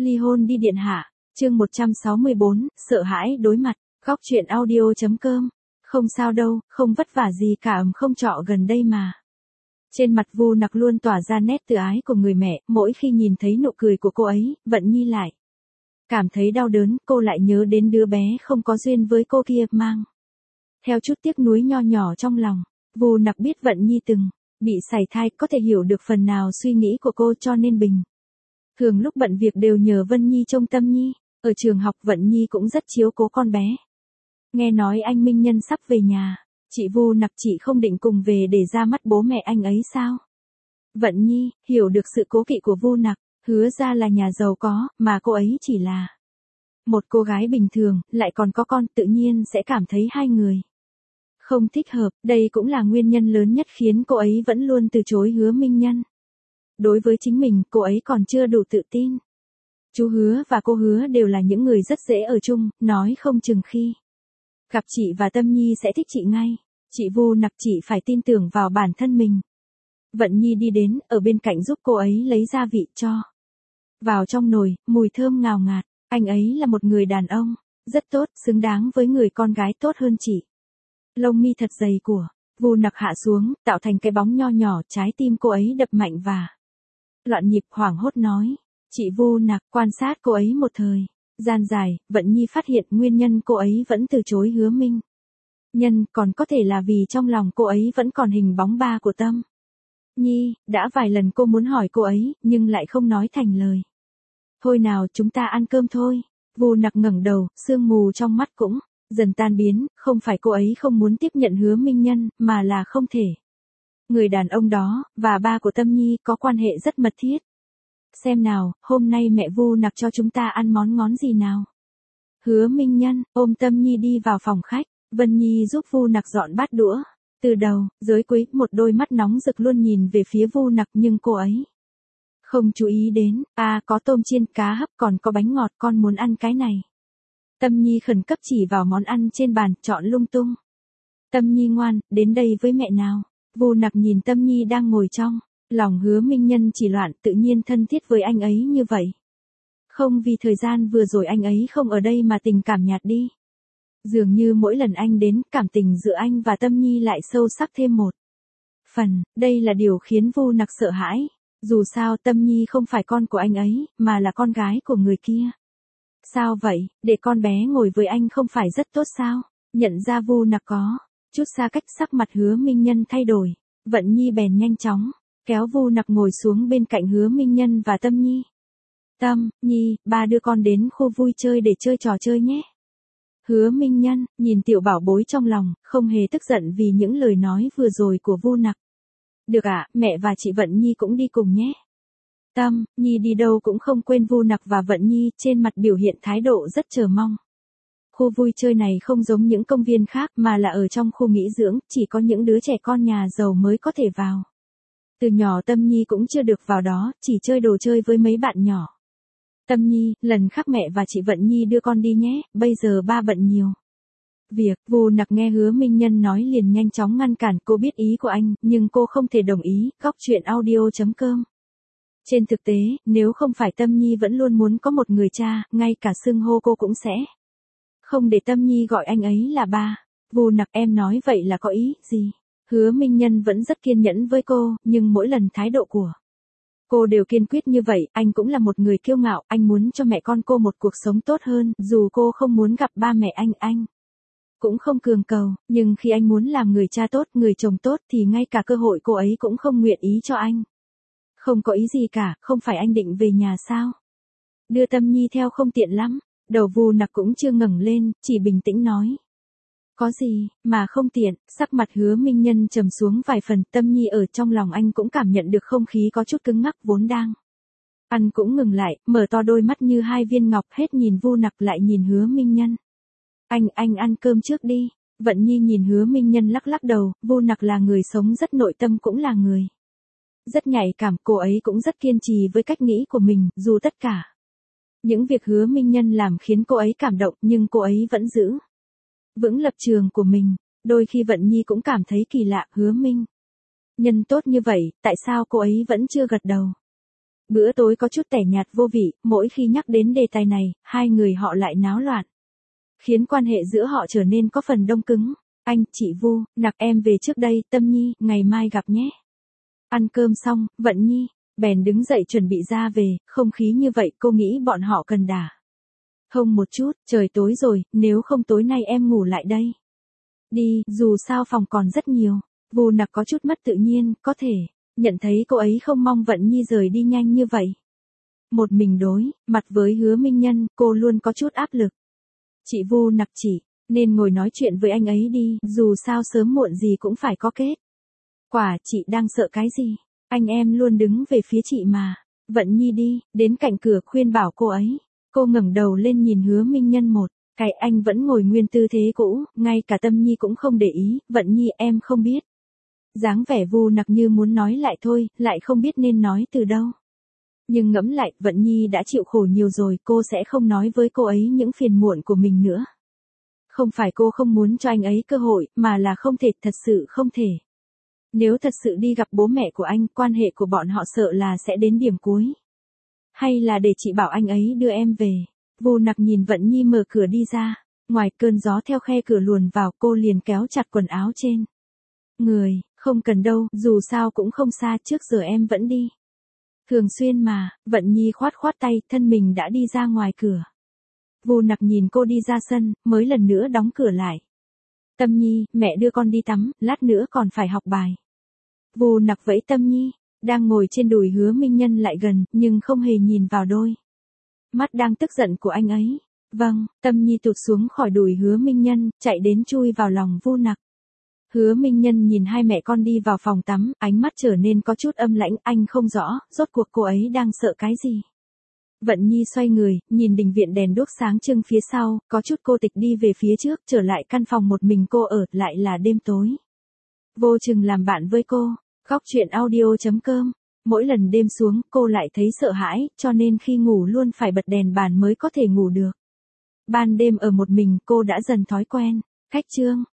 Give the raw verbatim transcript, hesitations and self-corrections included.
Ly hôn đi điện hạ, chương một trăm sáu mươi bốn, sợ hãi đối mặt, góc truyện audio.com. Không sao đâu, không vất vả gì cả, ấm không trọ gần đây mà. Trên mặt Vu Nặc luôn tỏa ra nét tự ái của người mẹ, mỗi khi nhìn thấy nụ cười của cô ấy, Vận Nhi lại cảm thấy đau đớn, cô lại nhớ đến đứa bé không có duyên với cô kia, mang theo chút tiếc nuối nho nhỏ trong lòng. Vu Nặc biết Vận Nhi từng bị sảy thai, có thể hiểu được phần nào suy nghĩ của cô, cho nên bình thường lúc bận việc đều nhờ Vân Nhi trông Tâm Nhi. Ở trường học Vận Nhi cũng rất chiếu cố con bé. Nghe nói anh Minh Nhân sắp về nhà, chị Vu Nặc chị không định cùng về để ra mắt bố mẹ anh ấy sao? Vận Nhi hiểu được sự cố kỵ của Vu Nặc, hứa ra là nhà giàu có, mà cô ấy chỉ là một cô gái bình thường, lại còn có con, tự nhiên sẽ cảm thấy hai người không thích hợp. Đây cũng là nguyên nhân lớn nhất khiến cô ấy vẫn luôn từ chối Hứa Minh Nhân. Đối với chính mình, cô ấy còn chưa đủ tự tin. Chú Hứa và cô Hứa đều là những người rất dễ ở chung, nói không chừng khi gặp chị và Tâm Nhi sẽ thích chị ngay. Chị Vu Nặc chị phải tin tưởng vào bản thân mình. Vận Nhi đi đến, ở bên cạnh giúp cô ấy lấy gia vị cho vào trong nồi, mùi thơm ngào ngạt. Anh ấy là một người đàn ông rất tốt, xứng đáng với người con gái tốt hơn chị. Lông mi thật dày của Vu Nặc hạ xuống, tạo thành cái bóng nho nhỏ, trái tim cô ấy đập mạnh và loạn nhịp, hoảng hốt nói. Chị Vu Nặc quan sát cô ấy một thời gian dài, Vận Nhi phát hiện nguyên nhân cô ấy vẫn từ chối Hứa Minh Nhân còn có thể là vì trong lòng cô ấy vẫn còn hình bóng ba của Tâm Nhi. Đã vài lần cô muốn hỏi cô ấy, nhưng lại không nói thành lời. Thôi nào, chúng ta ăn cơm thôi. Vu Nặc ngẩng đầu, sương mù trong mắt cũng dần tan biến, không phải cô ấy không muốn tiếp nhận Hứa Minh Nhân, mà là không thể. Người đàn ông đó, và ba của Tâm Nhi, có quan hệ rất mật thiết. Xem nào, hôm nay mẹ Vu Nặc cho chúng ta ăn món ngón gì nào? Hứa Minh Nhân ôm Tâm Nhi đi vào phòng khách, Vân Nhi giúp Vu Nặc dọn bát đũa. Từ đầu, dưới cuối, một đôi mắt nóng rực luôn nhìn về phía Vu Nặc, nhưng cô ấy không chú ý đến. À, có tôm chiên, cá hấp, còn có bánh ngọt, con muốn ăn cái này. Tâm Nhi khẩn cấp chỉ vào món ăn trên bàn, chọn lung tung. Tâm Nhi ngoan, đến đây với mẹ nào. Vu Nặc nhìn Tâm Nhi đang ngồi trong lòng Hứa Minh Nhân chỉ loạn, tự nhiên thân thiết với anh ấy như vậy. Không vì thời gian vừa rồi anh ấy không ở đây mà tình cảm nhạt đi. Dường như mỗi lần anh đến, cảm tình giữa anh và Tâm Nhi lại sâu sắc thêm một phần. Đây là điều khiến Vu Nặc sợ hãi. Dù sao Tâm Nhi không phải con của anh ấy, mà là con gái của người kia. Sao vậy, để con bé ngồi với anh không phải rất tốt sao? Nhận ra Vu Nặc có chút xa cách, sắc mặt Hứa Minh Nhân thay đổi. Vận Nhi bèn nhanh chóng kéo Vu Nặc ngồi xuống bên cạnh Hứa Minh Nhân và Tâm Nhi. Tâm Nhi, ba đưa con đến khu vui chơi để chơi trò chơi nhé. Hứa Minh Nhân nhìn tiểu bảo bối trong lòng, không hề tức giận vì những lời nói vừa rồi của Vu Nặc. Được ạ, à, mẹ và chị Vận Nhi cũng đi cùng nhé. Tâm Nhi đi đâu cũng không quên Vu Nặc và Vận Nhi, trên mặt biểu hiện thái độ rất chờ mong. Khu vui chơi này không giống những công viên khác, mà là ở trong khu nghỉ dưỡng, chỉ có những đứa trẻ con nhà giàu mới có thể vào. Từ nhỏ Tâm Nhi cũng chưa được vào đó, chỉ chơi đồ chơi với mấy bạn nhỏ. Tâm Nhi, lần khác mẹ và chị Vận Nhi đưa con đi nhé, bây giờ ba bận nhiều việc. Vu Nặc nghe Hứa Minh Nhân nói liền nhanh chóng ngăn cản. Cô biết ý của anh, nhưng cô không thể đồng ý. Góc truyện audio.com. Trên thực tế, nếu không phải Tâm Nhi vẫn luôn muốn có một người cha, ngay cả xưng hô cô cũng sẽ không để Tâm Nhi gọi anh ấy là ba. Vu Nặc, em nói vậy là có ý gì? Hứa Minh Nhân vẫn rất kiên nhẫn với cô, nhưng mỗi lần thái độ của cô đều kiên quyết như vậy. Anh cũng là một người kiêu ngạo, anh muốn cho mẹ con cô một cuộc sống tốt hơn, dù cô không muốn gặp ba mẹ anh, anh cũng không cường cầu, nhưng khi anh muốn làm người cha tốt, người chồng tốt thì ngay cả cơ hội cô ấy cũng không nguyện ý cho anh. Không có ý gì cả, không phải anh định về nhà sao? Đưa Tâm Nhi theo không tiện lắm. Đầu Vu Nặc cũng chưa ngẩng lên, chỉ bình tĩnh nói. Có gì mà không tiện? Sắc mặt Hứa Minh Nhân trầm xuống vài phần. Tâm Nhi ở trong lòng anh cũng cảm nhận được không khí có chút cứng ngắc, vốn đang ăn cũng ngừng lại, mở to đôi mắt như hai viên ngọc, hết nhìn Vu Nặc lại nhìn Hứa Minh Nhân. Anh, anh ăn cơm trước đi. Vận Nhi nhìn Hứa Minh Nhân lắc lắc đầu. Vu Nặc là người sống rất nội tâm, cũng là người rất nhạy cảm, cô ấy cũng rất kiên trì với cách nghĩ của mình, dù tất cả những việc Hứa Minh Nhân làm khiến cô ấy cảm động, nhưng cô ấy vẫn giữ vững lập trường của mình. Đôi khi Vận Nhi cũng cảm thấy kỳ lạ, Hứa Minh Nhân tốt như vậy, tại sao cô ấy vẫn chưa gật đầu? Bữa tối có chút tẻ nhạt vô vị, mỗi khi nhắc đến đề tài này, hai người họ lại náo loạn. Khiến quan hệ giữa họ trở nên có phần đông cứng. Anh, chị Vu, Nặc em về trước đây, Tâm Nhi, ngày mai gặp nhé. Ăn cơm xong, Vận Nhi, bèn đứng dậy chuẩn bị ra về, không khí như vậy cô nghĩ bọn họ cần đả hông một chút, trời tối rồi, nếu không tối nay em ngủ lại đây. Đi, dù sao phòng còn rất nhiều. Vu Nặc có chút mất tự nhiên, có thể nhận thấy cô ấy không mong Vận Nhi rời đi nhanh như vậy. Một mình đối mặt với Hứa Minh Nhân, cô luôn có chút áp lực. Chị Vu Nặc chỉ nên ngồi nói chuyện với anh ấy đi, dù sao sớm muộn gì cũng phải có kết quả. Chị đang sợ cái gì? Anh em luôn đứng về phía chị mà. Vận Nhi đi đến cạnh cửa khuyên bảo cô ấy. Cô ngẩng đầu lên nhìn Hứa Minh Nhân một cái, anh vẫn ngồi nguyên tư thế cũ, ngay cả Tâm Nhi cũng không để ý. Vận Nhi, em không biết. Dáng vẻ Vu Nặc như muốn nói lại thôi, lại không biết nên nói từ đâu. Nhưng ngẫm lại, Vận Nhi đã chịu khổ nhiều rồi, cô sẽ không nói với cô ấy những phiền muộn của mình nữa. Không phải cô không muốn cho anh ấy cơ hội, mà là không thể, thật sự không thể. Nếu thật sự đi gặp bố mẹ của anh, quan hệ của bọn họ sợ là sẽ đến điểm cuối. Hay là để chị bảo anh ấy đưa em về. Vu Nặc nhìn Vận Nhi mở cửa đi ra. Ngoài cơn gió theo khe cửa luồn vào, cô liền kéo chặt quần áo trên người. Không cần đâu, dù sao cũng không xa, trước giờ em vẫn đi thường xuyên mà. Vận Nhi khoát khoát tay, thân mình đã đi ra ngoài cửa. Vu Nặc nhìn cô đi ra sân, mới lần nữa đóng cửa lại. Tâm Nhi, mẹ đưa con đi tắm, lát nữa còn phải học bài. Vu Nặc vẫy Tâm Nhi, đang ngồi trên đùi Hứa Minh Nhân lại gần, nhưng không hề nhìn vào đôi mắt đang tức giận của anh ấy. Vâng, Tâm Nhi tụt xuống khỏi đùi Hứa Minh Nhân, chạy đến chui vào lòng Vu Nặc. Hứa Minh Nhân nhìn hai mẹ con đi vào phòng tắm, ánh mắt trở nên có chút âm lãnh, anh không rõ, rốt cuộc cô ấy đang sợ cái gì. Vận Nhi xoay người, nhìn đình viện đèn đuốc sáng trưng phía sau, có chút cô tịch đi về phía trước, trở lại căn phòng một mình cô ở, lại là đêm tối. Vô chừng làm bạn với cô. Góc truyện audio chấm com. Mỗi lần đêm xuống, cô lại thấy sợ hãi, cho nên khi ngủ luôn phải bật đèn bàn mới có thể ngủ được. Ban đêm ở một mình, cô đã dần thói quen. Cách chương